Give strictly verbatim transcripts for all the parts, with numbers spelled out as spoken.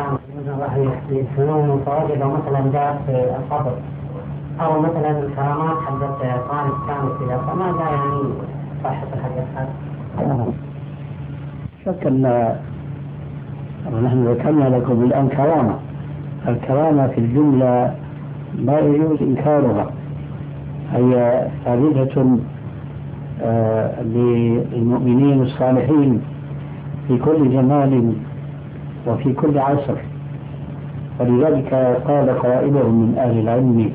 الكرامة مثلا الفنون المتواجدة مثلا جاء في القبر أو مثلا الكرامات حقت طالب كامل كذا، فماذا يعني صحة الحديث هذا؟ شك أن نحن ذكرنا لكم الآن كرامة. الكرامة في الجملة لا يجوز إنكارها، هي ثابتة آه للمؤمنين الصالحين في كل زمان وفي كل عصر، ولذلك قال قائلهم من أهل العلم: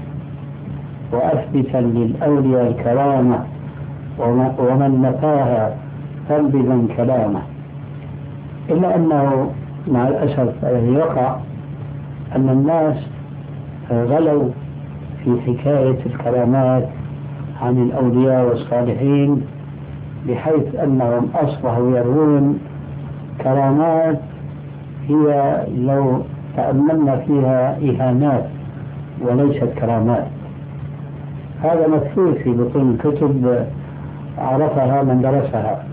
وأثبتا للأولياء الكرامة ومن نفاها فانبذا كلامه. إلا أنه مع الأسف يقع أن الناس غلوا في حكاية الكرامات عن الأولياء والصالحين، بحيث أنهم أصبحوا يرون كرامات هي لو تأملنا فيها إهانات وليست كرامات. هذا مكتوب في بطون الكتب عرفها من درسها،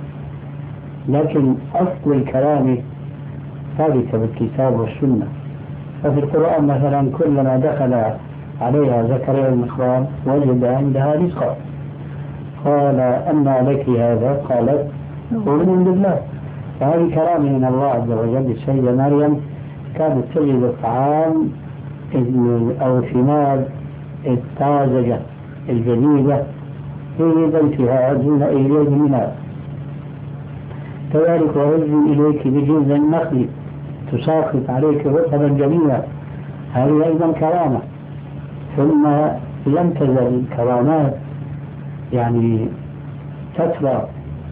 لكن أصل الكلام ثابت بالكتاب والسنة. ففي القرآن مثلا كلما دخل عليها زكريا المحراب وجد عندها رزقا، قال: أنى لك هذا؟ قالت: هو من الله. فهذه كرامة من الله عز وجل. السيدة مريم كانت تجد الطعام أو الثمار الطازجة الجديدة في بيتها دون إليه منها. كذلك: وهزي إليك بجذع النخل تساقط عليك رطبا جميلا، هذه أيضا كرامة. ثم لم تزل الكرامات يعني تترى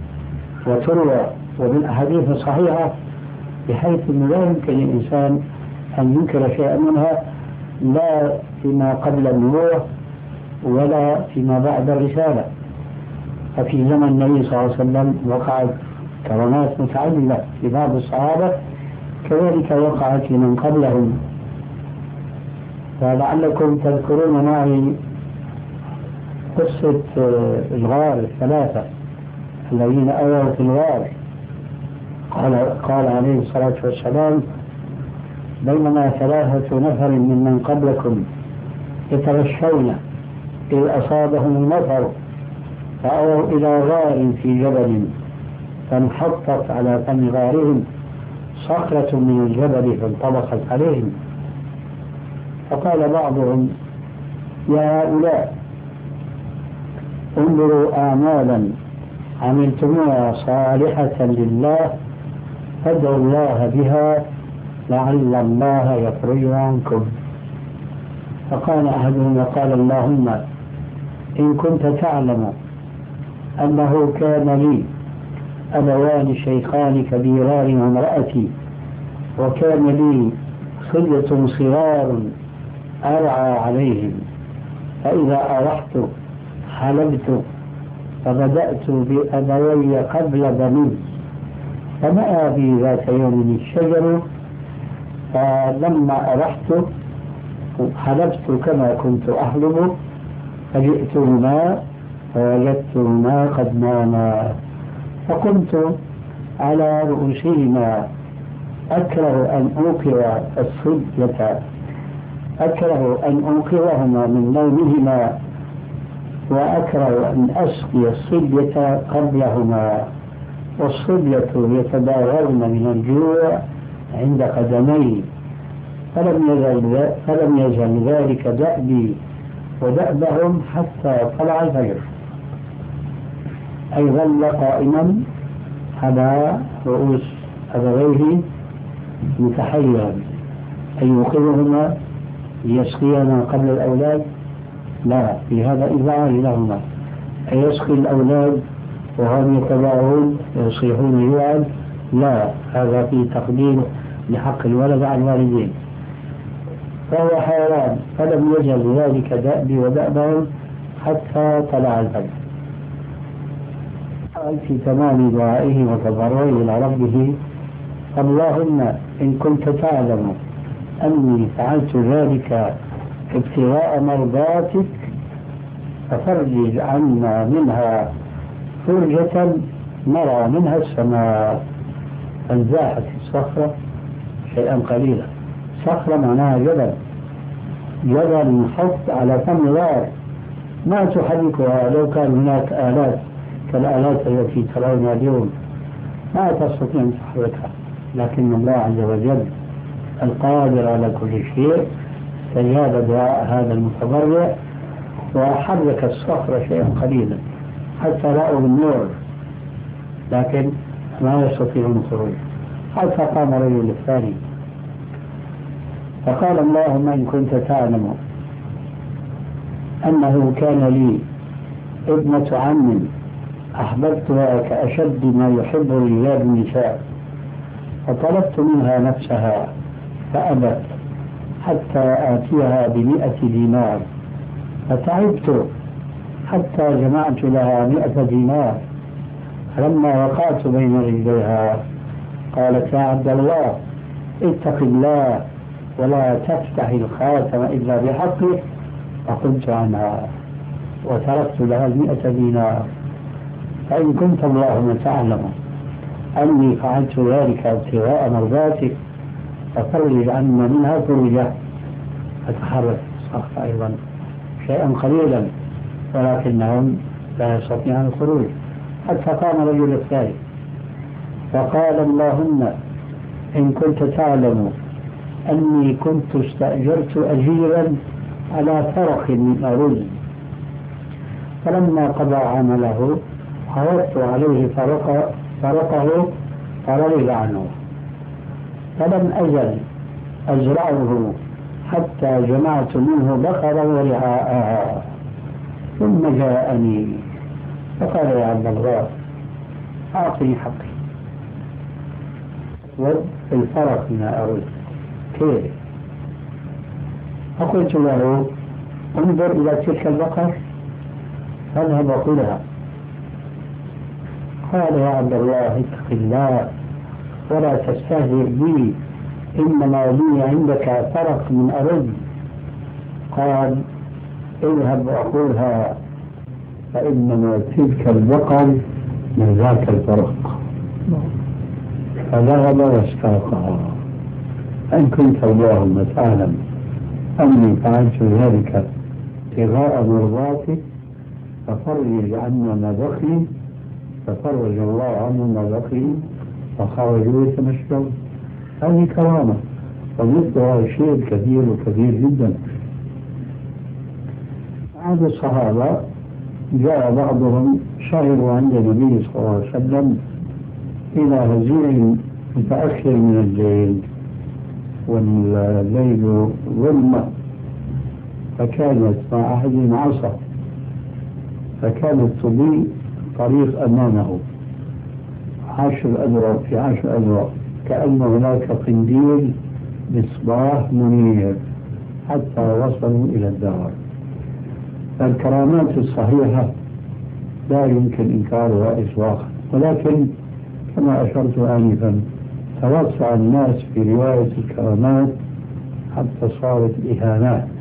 وتروى ومن أحاديث صحيحة، بحيث أنه لا يمكن للإنسان أن ينكر شيئا منها، لا فيما قبل النبوة ولا فيما بعد الرسالة. ففي زمن النبي صلى الله عليه وسلم وقعت كرامات متعددة لبعض الصحابة، كذلك وقعت لمن قبلهم. فلعلكم تذكرون معي قصة الغار الثلاثة الذين أووا في الغار. قال, قال عليه الصلاة والسلام: بينما ثلاثة نفر ممن قبلكم يتغشون إذ أصابهم المطر فأووا إلى غار في جبل فانحطت على فم غارهم صخرة من الجبل فانطبقت عليهم. فقال بعضهم: يا هؤلاء انظروا أعمالا عملتموها صالحة لله فادعوا الله بها لعل الله يفرج عنكم. فقال أحدهم وقال: اللهم إن كنت تعلم أنه كان لي أبوان شيخان كبيران وامرأتي، وكان لي خلة صغار أرعى عليهم، فإذا أرحت حلبت فبدأت بأبوي قبل بني، فنأى بي ذات يوم الشجر، فلما أرحت حلبت كما كنت أحلب، فجئتهما فوجدتهما قد ناما، فقمت على رؤوسهما أكره أن أوقظ الصبية أكره أن أوقظهما من نومهما، وأكره أن أسقي الصبية قبلهما، والصبية يتداورن من الجوع عند قدمي، فلم يزل فلم يزل ذلك دأبي ودأبهم حتى طلع الفجر. أي ظل قائما على رؤوس أبويه متحيرا أن يوقظهما ليسقيهما قبل الأولاد؟ لا، في هذا إذعان لهما. أن يسقي الأولاد وهم يتباعون ويصيحون جوعا؟ لا، هذا فيه تقدير لحق الولد على الوالدين. فهو حيوان، فلم يزل ذلك دأبي ودأبهم حتى طلع الفجر. في تمام دعائه وتضرعه إلى ربه: اللهم إن كنت تعلم أني فعلت ذلك ابتغاء مرضاتك ففرج عنا منها فرجة نرى منها السماء. فانزاحت الصخرة شيئا قليلا صخرة معناها جبل، جبل محط على فم غار ما تحركها لو كان هناك آلات كالآلات التي ترونها اليوم ما تستطيع أن تحركها، لكن الله عز وجل القادر على كل شيء استجاب دعاء هذا المتضرع وحرك الصخرة شيئا قليلا حتى رأوا النور لكن ما يستطيعون الخروج. حتى قام رجل الثاني فقال اللهم إن كنت تعلم أنه كان لي ابنة عم أحببتها كأشد ما يحب رجال النساء فطلبت منها نفسها فأبت حتى آتيها بمئة دينار فتعبت حتى جمعت لها مئة دينار فلما وقعت بين رجليها قالت يا عبد الله اتق الله ولا تفتح الخاتم إلا بحقه فقلت عنها وتركت لها المئة دينار. فإن كنت اللهم تعلم أني فعلت ذلك ابتغاء مرضاتك ففرج عنا منها فرجة. فتحرك الصخر أيضا شيئا قليلا ولكنهم لا يستطيعون الخروج حتى قام رجل الثالث فقال اللهم إن كنت تعلم أني كنت استأجرت أجيرا على فرق من أرز فلما قضى عمله عرضت عليه فرق فرقه فرغب عنه فلم أزل أزرعه حتى جمعت منه بقرا ورعاءها ثم جاءني فقال يا عبد الله أعطني حقي والفرق من أرز كيف؟ فقلت له انظر إلى تلك البقر فاذهب وكلها. قال يا عبد الله اتق الله ولا تستهزئ بي إنما لي عندك فرق من أرز. قال اذهب وأخذها فإنما تلك البقر من ذاك الفرق. فذهب واستاقها. أن كنت اللهم تعلم أني فعلت ذلك ابتغاء مرضاتك ففرج عنا ما بقي ففرج الله عنه ما بقي فخرجوا يتمشون. هذه كرامة ومثلها شيء كثير وكثير جدا. عند الصحابة جاء بعضهم شهروا عند النبي صلى الله عليه وسلم إلى هزيع متأخر من الليل والليل ظلمة فكانت مع أحدهم عصا فكانت تضيء طريق أمامه عشر أذرع في عشر أذرع كأن هناك قنديل مصباح منير حتى وصلوا إلى الدار. الكرامات الصحيحة لا يمكن إنكارها إطلاقا ولكن كما أشرت آنفا توسع الناس في رواية الكرامات حتى صارت إهانات